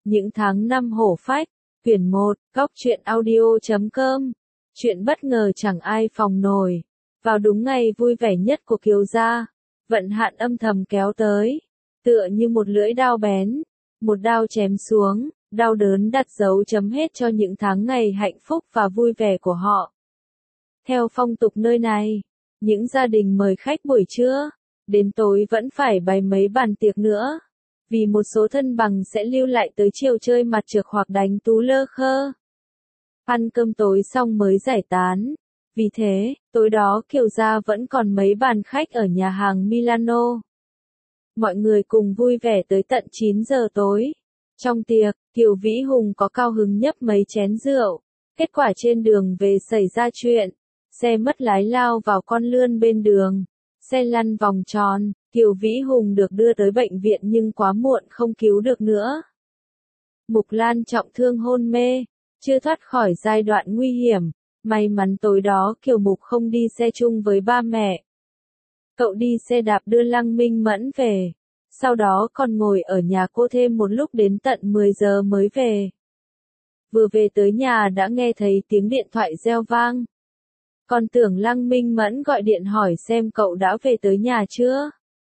Những tháng năm hổ phách, quyển 1, góc truyện audio.com. Chuyện bất ngờ chẳng ai phòng nổi. Vào đúng ngày vui vẻ nhất của Kiều gia, vận hạn âm thầm kéo tới, tựa như một lưỡi dao bén, một đao chém xuống, đau đớn đặt dấu chấm hết cho những tháng ngày hạnh phúc và vui vẻ của họ. Theo phong tục nơi này, những gia đình mời khách buổi trưa, đến tối vẫn phải bày mấy bàn tiệc nữa, vì một số thân bằng sẽ lưu lại tới chiều chơi mặt trược hoặc đánh tú lơ khơ. Ăn cơm tối xong mới giải tán. Vì thế, tối đó Kiều gia vẫn còn mấy bàn khách ở nhà hàng Milano. Mọi người cùng vui vẻ tới tận 9 giờ tối. Trong tiệc, Kiều Vĩ Hùng có cao hứng nhấp mấy chén rượu. Kết quả trên đường về xảy ra chuyện. Xe mất lái lao vào con lươn bên đường. Xe lăn vòng tròn, Kiều Vĩ Hùng được đưa tới bệnh viện nhưng quá muộn không cứu được nữa. Mục Lan trọng thương hôn mê, chưa thoát khỏi giai đoạn nguy hiểm. May mắn tối đó Kiều Mục không đi xe chung với ba mẹ. Cậu đi xe đạp đưa Lăng Minh Mẫn về. Sau đó còn ngồi ở nhà cô thêm một lúc đến tận 10 giờ mới về. Vừa về tới nhà đã nghe thấy tiếng điện thoại reo vang. Còn tưởng Lăng Minh Mẫn gọi điện hỏi xem cậu đã về tới nhà chưa.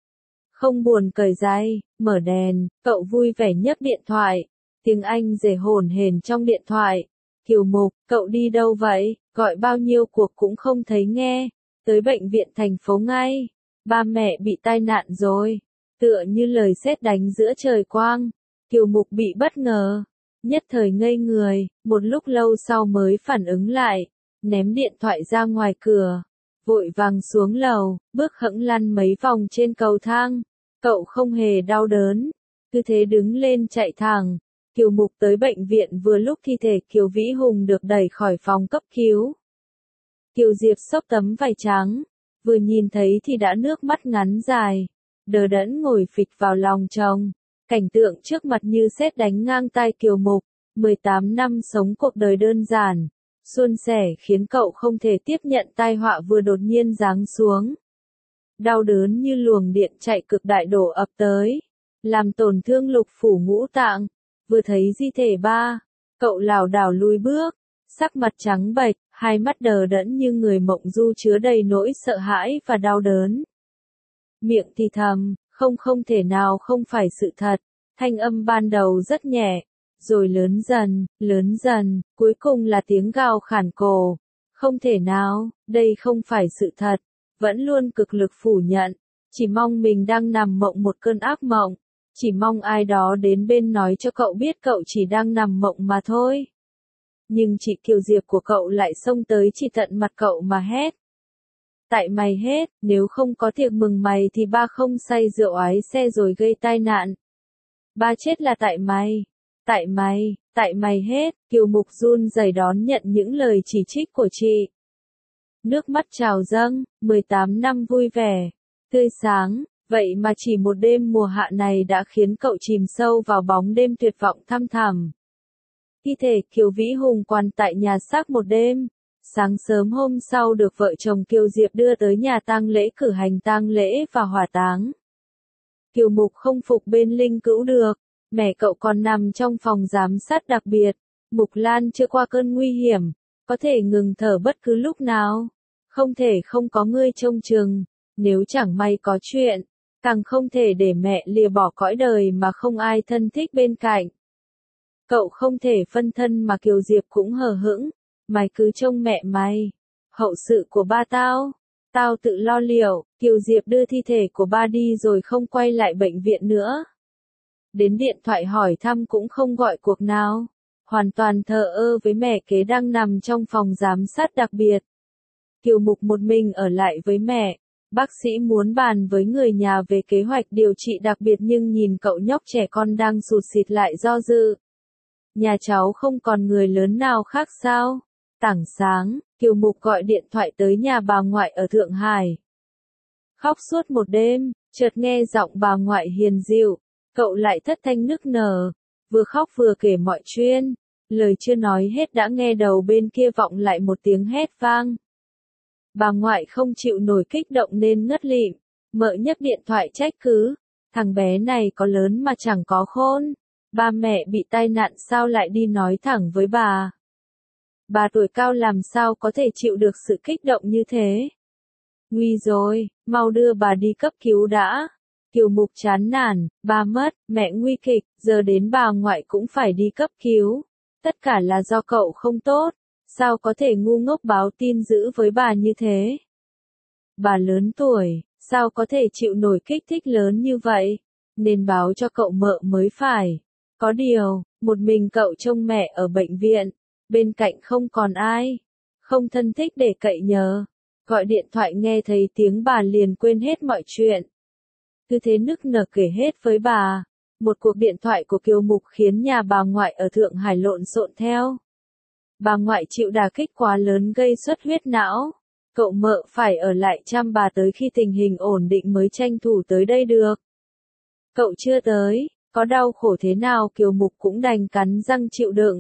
Không buồn cởi giày, mở đèn, cậu vui vẻ nhấc điện thoại. Tiếng Anh dề hổn hển trong điện thoại. Kiều Mục, cậu đi đâu vậy? Gọi bao nhiêu cuộc cũng không thấy nghe. Tới bệnh viện thành phố ngay. Ba mẹ bị tai nạn rồi. Tựa như lời sét đánh giữa trời quang. Kiều Mục bị bất ngờ. Nhất thời ngây người, một lúc lâu sau mới phản ứng lại. Ném điện thoại ra ngoài cửa. Vội vàng xuống lầu, bước hẫng lăn mấy vòng trên cầu thang. Cậu không hề đau đớn. Cứ thế đứng lên chạy thẳng. Kiều Mục tới bệnh viện vừa lúc thi thể Kiều Vĩ Hùng được đẩy khỏi phòng cấp cứu. Kiều Diệp xốc tấm vải trắng, vừa nhìn thấy thì đã nước mắt ngắn dài, đờ đẫn ngồi phịch vào lòng chồng. Cảnh tượng trước mặt như sét đánh ngang tai Kiều Mục, 18 năm sống cuộc đời đơn giản, suôn sẻ khiến cậu không thể tiếp nhận tai họa vừa đột nhiên giáng xuống. Đau đớn như luồng điện chạy cực đại đổ ập tới, làm tổn thương lục phủ ngũ tạng. Vừa thấy di thể ba, cậu lảo đảo lùi bước, sắc mặt trắng bệch, hai mắt đờ đẫn như người mộng du chứa đầy nỗi sợ hãi và đau đớn. Miệng thì thầm, không thể nào không phải sự thật, thanh âm ban đầu rất nhẹ, rồi lớn dần, cuối cùng là tiếng gào khản cổ. Không thể nào, đây không phải sự thật, vẫn luôn cực lực phủ nhận, chỉ mong mình đang nằm mộng một cơn ác mộng. Chỉ mong ai đó đến bên nói cho cậu biết cậu chỉ đang nằm mộng mà thôi. Nhưng chị Kiều Diệp của cậu lại xông tới chỉ tận mặt cậu mà hét. Tại mày hết, nếu không có tiệc mừng mày thì ba không say rượu ái xe rồi gây tai nạn. Ba chết là tại mày. Tại mày hết, Kiều Mục run rẩy đón nhận những lời chỉ trích của chị. Nước mắt trào dâng, 18 năm vui vẻ, tươi sáng. Vậy mà chỉ một đêm mùa hạ này đã khiến cậu chìm sâu vào bóng đêm tuyệt vọng thăm thẳm. Thi thể Kiều Vĩ Hùng quan tại nhà xác một đêm. Sáng sớm hôm sau được vợ chồng Kiều Diệp đưa tới nhà tang lễ cử hành tang lễ và hỏa táng. Kiều Mục không phục bên linh cữu được. Mẹ cậu còn nằm trong phòng giám sát đặc biệt. Mục Lan chưa qua cơn nguy hiểm. Có thể ngừng thở bất cứ lúc nào. Không thể không có ngươi trông chừng. Nếu chẳng may có chuyện. Càng không thể để mẹ lìa bỏ cõi đời mà không ai thân thích bên cạnh. Cậu không thể phân thân mà Kiều Diệp cũng hờ hững. Mày cứ trông mẹ mày. Hậu sự của ba tao tự lo liệu. Kiều Diệp đưa thi thể của ba đi rồi không quay lại bệnh viện nữa. Đến điện thoại hỏi thăm cũng không gọi cuộc nào. Hoàn toàn thờ ơ với mẹ kế đang nằm trong phòng giám sát đặc biệt. Kiều Mục một mình ở lại với mẹ. Bác sĩ muốn bàn với người nhà về kế hoạch điều trị đặc biệt nhưng nhìn cậu nhóc trẻ con đang sụt sịt lại do dự. Nhà cháu không còn người lớn nào khác sao? Tảng sáng, Kiều Mục gọi điện thoại tới nhà bà ngoại ở Thượng Hải. Khóc suốt một đêm, chợt nghe giọng bà ngoại hiền dịu, cậu lại thất thanh nức nở, vừa khóc vừa kể mọi chuyện. Lời chưa nói hết đã nghe đầu bên kia vọng lại một tiếng hét vang. Bà ngoại không chịu nổi kích động nên ngất lịm, mợ nhấc điện thoại trách cứ, thằng bé này có lớn mà chẳng có khôn, Ba mẹ bị tai nạn sao lại đi nói thẳng với bà? Bà tuổi cao làm sao có thể chịu được sự kích động như thế? Nguy rồi, mau đưa bà đi cấp cứu đã. Kiều Mục chán nản, ba mất, mẹ nguy kịch, giờ đến bà ngoại cũng phải đi cấp cứu. Tất cả là do cậu không tốt, sao có thể ngu ngốc báo tin dữ với bà như thế? Bà lớn tuổi, sao có thể chịu nổi kích thích lớn như vậy? Nên báo cho cậu mợ mới phải. Có điều, một mình cậu trông mẹ ở bệnh viện, bên cạnh không còn ai, không thân thích để cậy nhờ. Gọi điện thoại nghe thấy tiếng bà liền quên hết mọi chuyện. Cứ thế nức nở kể hết với bà. Một cuộc điện thoại của Kiều Mục khiến nhà bà ngoại ở Thượng Hải lộn xộn theo. Bà ngoại chịu đả kích quá lớn gây xuất huyết não. Cậu mợ phải ở lại chăm bà tới khi tình hình ổn định mới tranh thủ tới đây được. Cậu chưa tới, có đau khổ thế nào Kiều Mục cũng đành cắn răng chịu đựng.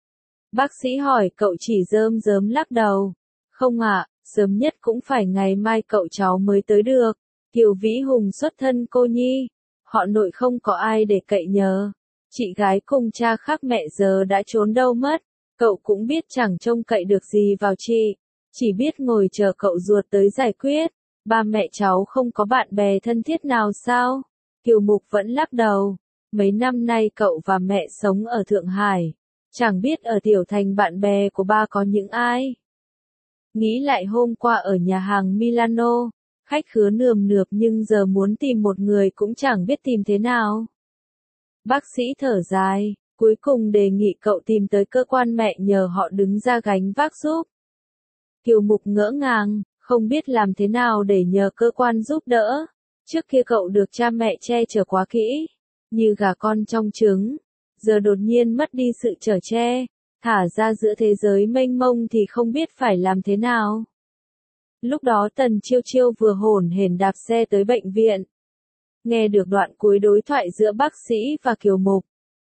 Bác sĩ hỏi cậu chỉ rơm rớm lắc đầu. Không ạ, sớm nhất cũng phải ngày mai cậu cháu mới tới được. Kiều Vĩ Hùng xuất thân cô nhi. Họ nội không có ai để cậy nhờ. Chị gái cùng cha khác mẹ giờ đã trốn đâu mất. Cậu cũng biết chẳng trông cậy được gì vào chị. Chỉ biết ngồi chờ cậu ruột tới giải quyết. Ba mẹ cháu không có bạn bè thân thiết nào sao? Kiều Mục vẫn lắc đầu. Mấy năm nay cậu và mẹ sống ở Thượng Hải. Chẳng biết ở tiểu thành bạn bè của ba có những ai. Nghĩ lại hôm qua ở nhà hàng Milano, khách khứa nườm nượp nhưng giờ muốn tìm một người cũng chẳng biết tìm thế nào. Bác sĩ thở dài, cuối cùng đề nghị cậu tìm tới cơ quan mẹ nhờ họ đứng ra gánh vác giúp. Kiều Mục ngỡ ngàng, không biết làm thế nào để nhờ cơ quan giúp đỡ. Trước kia cậu được cha mẹ che chở quá kỹ, như gà con trong trứng. Giờ đột nhiên mất đi sự chở che, thả ra giữa thế giới mênh mông thì không biết phải làm thế nào. Lúc đó Tần Chiêu Chiêu vừa hổn hển đạp xe tới bệnh viện. Nghe được đoạn cuối đối thoại giữa bác sĩ và Kiều Mục.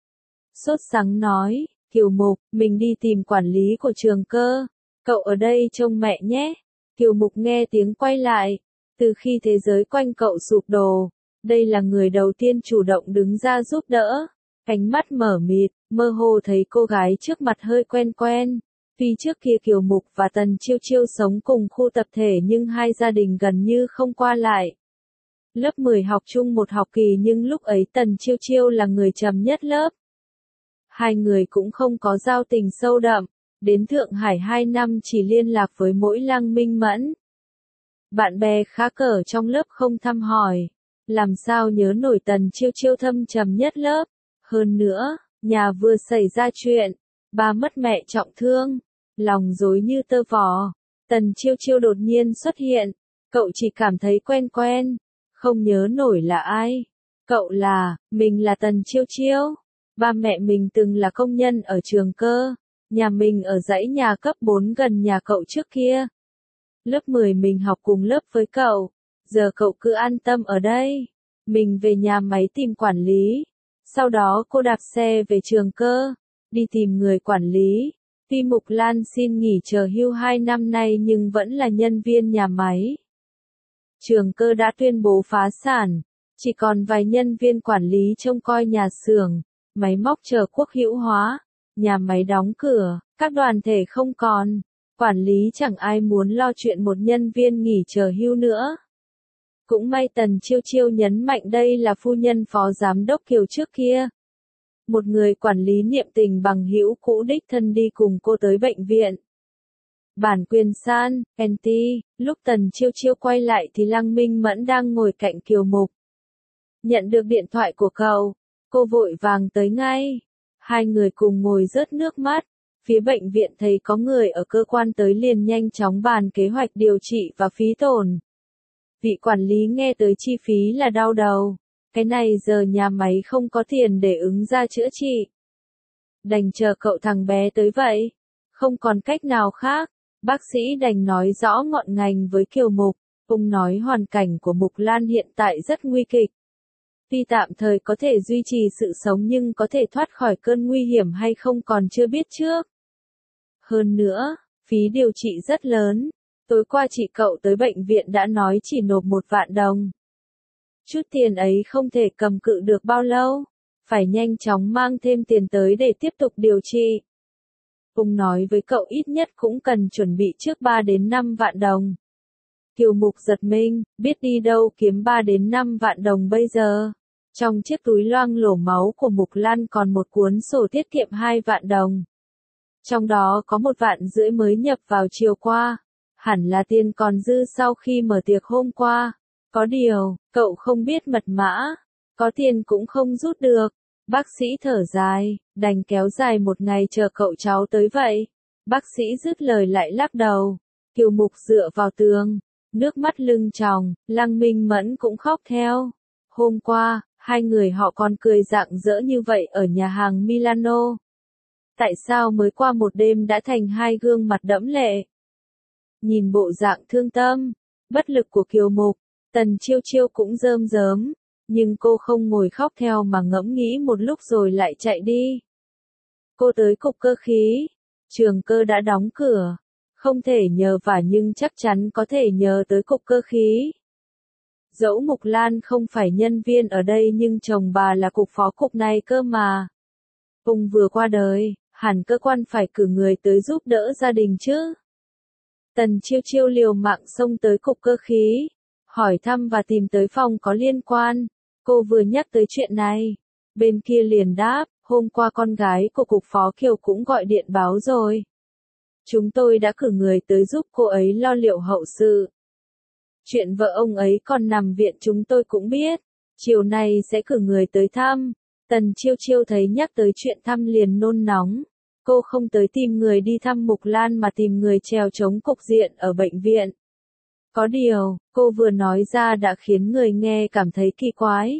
Sốt sắng nói, Kiều Mục, mình đi tìm quản lý của Trường Cơ. Cậu ở đây trông mẹ nhé. Kiều Mục nghe tiếng quay lại. Từ khi thế giới quanh cậu sụp đổ, đây là người đầu tiên chủ động đứng ra giúp đỡ. Cánh mắt mở mịt, mơ hồ thấy cô gái trước mặt hơi quen quen. Tuy trước kia Kiều Mục và Tần Chiêu Chiêu sống cùng khu tập thể nhưng hai gia đình gần như không qua lại. Lớp 10 học chung một học kỳ nhưng lúc ấy Tần Chiêu Chiêu là người trầm nhất lớp. Hai người cũng không có giao tình sâu đậm, đến Thượng Hải 2 năm chỉ liên lạc với mỗi Lăng Minh Mẫn. Bạn bè khá cỡ trong lớp không thăm hỏi, làm sao nhớ nổi Tần Chiêu Chiêu thâm trầm nhất lớp. Hơn nữa, nhà vừa xảy ra chuyện, ba mất mẹ trọng thương, lòng rối như tơ vò. Tần Chiêu Chiêu đột nhiên xuất hiện, cậu chỉ cảm thấy quen quen, không nhớ nổi là ai. Cậu là, mình là Tần Chiêu Chiêu. Ba mẹ mình từng là công nhân ở Trường Cơ, nhà mình ở dãy nhà cấp 4 gần nhà cậu trước kia. Lớp 10 mình học cùng lớp với cậu, giờ cậu cứ an tâm ở đây. Mình về nhà máy tìm quản lý. Sau đó cô đạp xe về Trường Cơ, đi tìm người quản lý. Tuy Mục Lan xin nghỉ chờ hưu 2 năm nay nhưng vẫn là nhân viên nhà máy. Trường Cơ đã tuyên bố phá sản, chỉ còn vài nhân viên quản lý trông coi nhà xưởng, máy móc chờ quốc hữu hóa, nhà máy đóng cửa, các đoàn thể không còn, quản lý chẳng ai muốn lo chuyện một nhân viên nghỉ chờ hưu nữa. Cũng may Tần Chiêu Chiêu nhấn mạnh đây là phu nhân phó giám đốc Kiều trước kia. Một người quản lý niệm tình bằng hữu cũ đích thân đi cùng cô tới bệnh viện. Bản quyền san, NT, lúc Tần Chiêu Chiêu quay lại thì Lăng Minh Mẫn đang ngồi cạnh Kiều Mục. Nhận được điện thoại của cậu, cô vội vàng tới ngay. Hai người cùng ngồi rớt nước mắt. Phía bệnh viện thấy có người ở cơ quan tới liền nhanh chóng bàn kế hoạch điều trị và phí tổn. Vị quản lý nghe tới chi phí là đau đầu. Cái này giờ nhà máy không có tiền để ứng ra chữa trị. Đành chờ cậu thằng bé tới vậy. Không còn cách nào khác. Bác sĩ đành nói rõ ngọn ngành với Kiều Mục. Ông nói hoàn cảnh của Mục Lan hiện tại rất nguy kịch. Tuy tạm thời có thể duy trì sự sống nhưng có thể thoát khỏi cơn nguy hiểm hay không còn chưa biết trước. Hơn nữa, phí điều trị rất lớn. Tối qua chị cậu tới bệnh viện đã nói chỉ nộp 1 vạn đồng. Chút tiền ấy không thể cầm cự được bao lâu. phải nhanh chóng mang thêm tiền tới để tiếp tục điều trị. Ông nói với cậu ít nhất cũng cần chuẩn bị trước 3 đến 5 vạn đồng. Kiều Mục giật mình, biết đi đâu kiếm 3 đến 5 vạn đồng bây giờ. Trong chiếc túi loang lổ máu của Mục Lan còn một cuốn sổ tiết kiệm 2 vạn đồng. Trong đó có 1,5 vạn mới nhập vào chiều qua. Hẳn là tiền còn dư sau khi mở tiệc hôm qua. Có điều, cậu không biết mật mã. Có tiền cũng không rút được. Bác sĩ thở dài, đành kéo dài một ngày chờ cậu cháu tới vậy. Bác sĩ dứt lời lại lắc đầu. Kiều Mục dựa vào tường, nước mắt lưng tròng, Lăng Minh Mẫn cũng khóc theo. Hôm qua, hai người họ còn cười rạng rỡ như vậy ở nhà hàng Milano. Tại sao mới qua một đêm đã thành hai gương mặt đẫm lệ? Nhìn bộ dạng thương tâm, bất lực của Kiều Mục, Tần Chiêu Chiêu cũng rơm rớm, nhưng cô không ngồi khóc theo mà ngẫm nghĩ một lúc rồi lại chạy đi. Cô tới cục cơ khí, trường cơ đã đóng cửa, không thể nhờ vả nhưng chắc chắn có thể nhờ tới cục cơ khí. Dẫu Mục Lan không phải nhân viên ở đây nhưng chồng bà là cục phó cục này cơ mà. Ông vừa qua đời, hẳn cơ quan phải cử người tới giúp đỡ gia đình chứ. Tần Chiêu Chiêu liều mạng xông tới cục cơ khí, hỏi thăm và tìm tới phòng có liên quan. Cô vừa nhắc tới chuyện này, bên kia liền đáp, hôm qua con gái của cục phó Kiều cũng gọi điện báo rồi. Chúng tôi đã cử người tới giúp cô ấy lo liệu hậu sự. Chuyện vợ ông ấy còn nằm viện chúng tôi cũng biết, chiều nay sẽ cử người tới thăm. Tần Chiêu Chiêu thấy nhắc tới chuyện thăm liền nôn nóng. Cô không tới tìm người đi thăm Mục Lan mà tìm người chèo chống cục diện ở bệnh viện. Có điều, cô vừa nói ra đã khiến người nghe cảm thấy kỳ quái.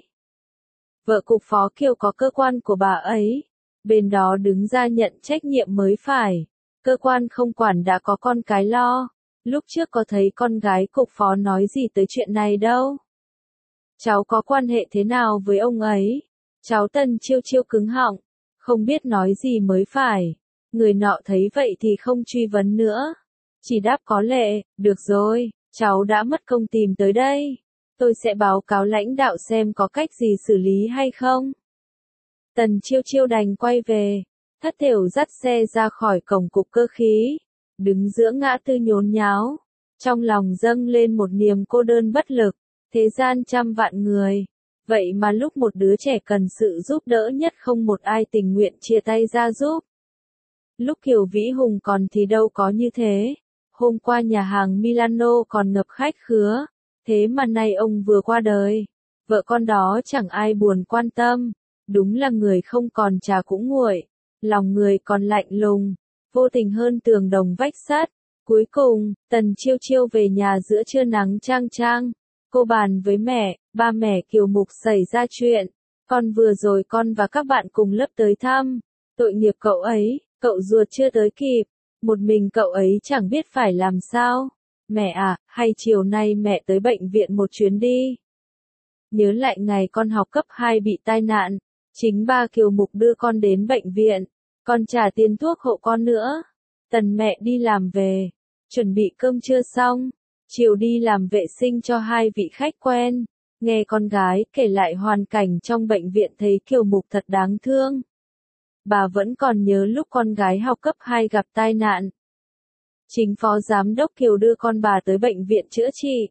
Vợ cục phó Kiều có cơ quan của bà ấy, bên đó đứng ra nhận trách nhiệm mới phải. Cơ quan không quản đã có con cái lo. Lúc trước có thấy con gái cục phó nói gì tới chuyện này đâu. Cháu có quan hệ thế nào với ông ấy? Cháu Tần Chiêu Chiêu cứng họng, không biết nói gì mới phải. Người nọ thấy vậy thì không truy vấn nữa. Chỉ đáp có lệ, được rồi, cháu đã mất công tìm tới đây. Tôi sẽ báo cáo lãnh đạo xem có cách gì xử lý hay không. Tần Chiêu Chiêu đành quay về, thất thểu dắt xe ra khỏi cổng cục cơ khí, đứng giữa ngã tư nhốn nháo. Trong lòng dâng lên một niềm cô đơn bất lực, thế gian trăm vạn người. Vậy mà lúc một đứa trẻ cần sự giúp đỡ nhất không một ai tình nguyện chia tay ra giúp. Lúc Kiều Vĩ Hùng còn thì đâu có như thế. Hôm qua nhà hàng Milano còn ngập khách khứa. Thế mà nay ông vừa qua đời. Vợ con đó chẳng ai buồn quan tâm. Đúng là người không còn trà cũng nguội. Lòng người còn lạnh lùng. Vô tình hơn tường đồng vách sắt. Cuối cùng, Tần Chiêu Chiêu về nhà giữa trưa nắng chang chang. Cô bàn với mẹ, ba mẹ Kiều Mục xảy ra chuyện. Con vừa rồi con và các bạn cùng lớp tới thăm. Tội nghiệp cậu ấy, cậu ruột chưa tới kịp. Một mình cậu ấy chẳng biết phải làm sao. Mẹ à, hay chiều nay mẹ tới bệnh viện một chuyến đi. Nhớ lại ngày con học cấp 2 bị tai nạn. Chính ba Kiều Mục đưa con đến bệnh viện. Con trả tiền thuốc hộ con nữa. Tần mẹ đi làm về. Chuẩn bị cơm trưa xong. Chiều đi làm vệ sinh cho hai vị khách quen. Nghe con gái kể lại hoàn cảnh trong bệnh viện thấy Kiều Mục thật đáng thương. Bà vẫn còn nhớ lúc con gái học cấp 2 gặp tai nạn. Chính phó giám đốc Kiều đưa con bà tới bệnh viện chữa trị.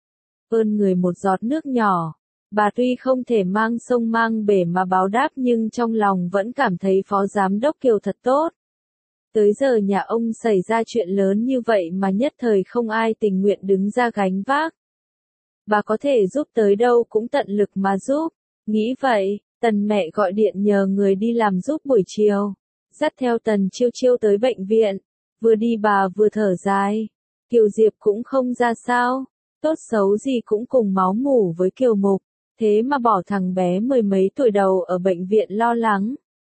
Ơn người một giọt nước nhỏ. Bà tuy không thể mang sông mang bể mà báo đáp nhưng trong lòng vẫn cảm thấy phó giám đốc Kiều thật tốt. Tới giờ nhà ông xảy ra chuyện lớn như vậy mà nhất thời không ai tình nguyện đứng ra gánh vác. Bà có thể giúp tới đâu cũng tận lực mà giúp. Nghĩ vậy, Tần mẹ gọi điện nhờ người đi làm giúp buổi chiều. Dắt theo Tần Chiêu Chiêu tới bệnh viện. Vừa đi bà vừa thở dài. Kiều Diệp cũng không ra sao. Tốt xấu gì cũng cùng máu mủ với Kiều Mục. Thế mà bỏ thằng bé mười mấy tuổi đầu ở bệnh viện lo lắng.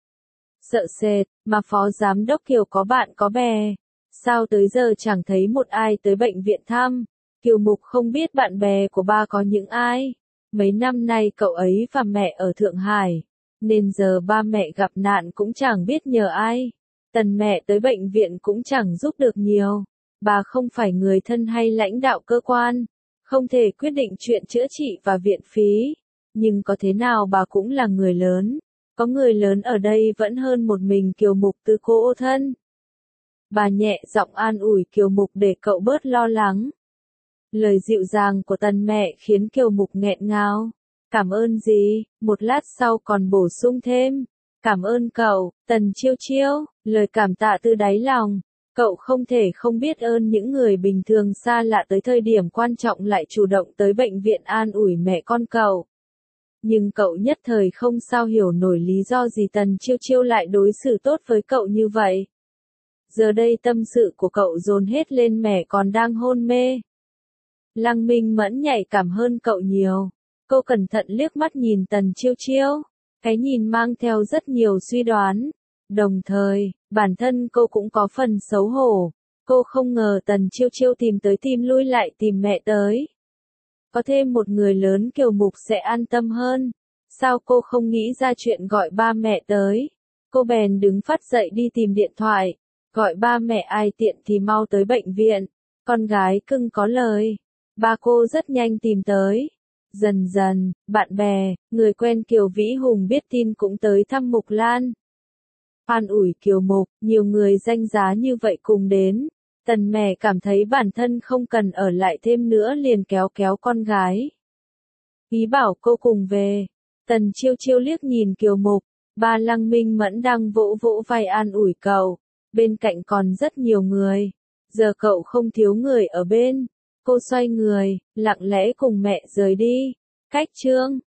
Sợ sệt, mà phó giám đốc Kiều có bạn có bè. Sao tới giờ chẳng thấy một ai tới bệnh viện thăm. Kiều Mục không biết bạn bè của ba có những ai. Mấy năm nay cậu ấy và mẹ ở Thượng Hải. Nên giờ ba mẹ gặp nạn cũng chẳng biết nhờ ai. Tần mẹ tới bệnh viện cũng chẳng giúp được nhiều. Bà không phải người thân hay lãnh đạo cơ quan. Không thể quyết định chuyện chữa trị và viện phí. Nhưng có thế nào bà cũng là người lớn. Có người lớn ở đây vẫn hơn một mình Kiều Mục từ cô thân. Bà nhẹ giọng an ủi Kiều Mục để cậu bớt lo lắng. Lời dịu dàng của Tần mẹ khiến Kiều Mục nghẹn ngào. Cảm ơn gì, một lát sau còn bổ sung thêm. Cảm ơn cậu, Tần Chiêu Chiêu, lời cảm tạ từ đáy lòng. Cậu không thể không biết ơn những người bình thường xa lạ tới thời điểm quan trọng lại chủ động tới bệnh viện an ủi mẹ con cậu. Nhưng cậu nhất thời không sao hiểu nổi lý do gì Tần Chiêu Chiêu lại đối xử tốt với cậu như vậy. Giờ đây tâm sự của cậu dồn hết lên mẹ còn đang hôn mê. Lăng Minh Mẫn nhạy cảm hơn cậu nhiều. Cô cẩn thận liếc mắt nhìn Tần Chiêu Chiêu. Cái nhìn mang theo rất nhiều suy đoán. Đồng thời, bản thân cô cũng có phần xấu hổ. Cô không ngờ Tần Chiêu Chiêu tìm tới tìm lui lại tìm mẹ tới. Có thêm một người lớn Kiều Mục sẽ an tâm hơn. Sao cô không nghĩ ra chuyện gọi ba mẹ tới? Cô bèn đứng phắt dậy đi tìm điện thoại. Gọi ba mẹ ai tiện thì mau tới bệnh viện. Con gái cưng có lời. Ba cô rất nhanh tìm tới. Dần dần, bạn bè, người quen Kiều Vĩ Hùng biết tin cũng tới thăm Mục Lan. An ủi Kiều Mục, nhiều người danh giá như vậy cùng đến. Tần mẹ cảm thấy bản thân không cần ở lại thêm nữa liền kéo kéo con gái. Ý bảo cô cùng về. Tần Chiêu Chiêu liếc nhìn Kiều Mục, ba Lăng Minh Mẫn đang vỗ vỗ vai an ủi cậu. Bên cạnh còn rất nhiều người. Giờ cậu không thiếu người ở bên. Cô xoay người, lặng lẽ cùng mẹ rời đi. Cách chương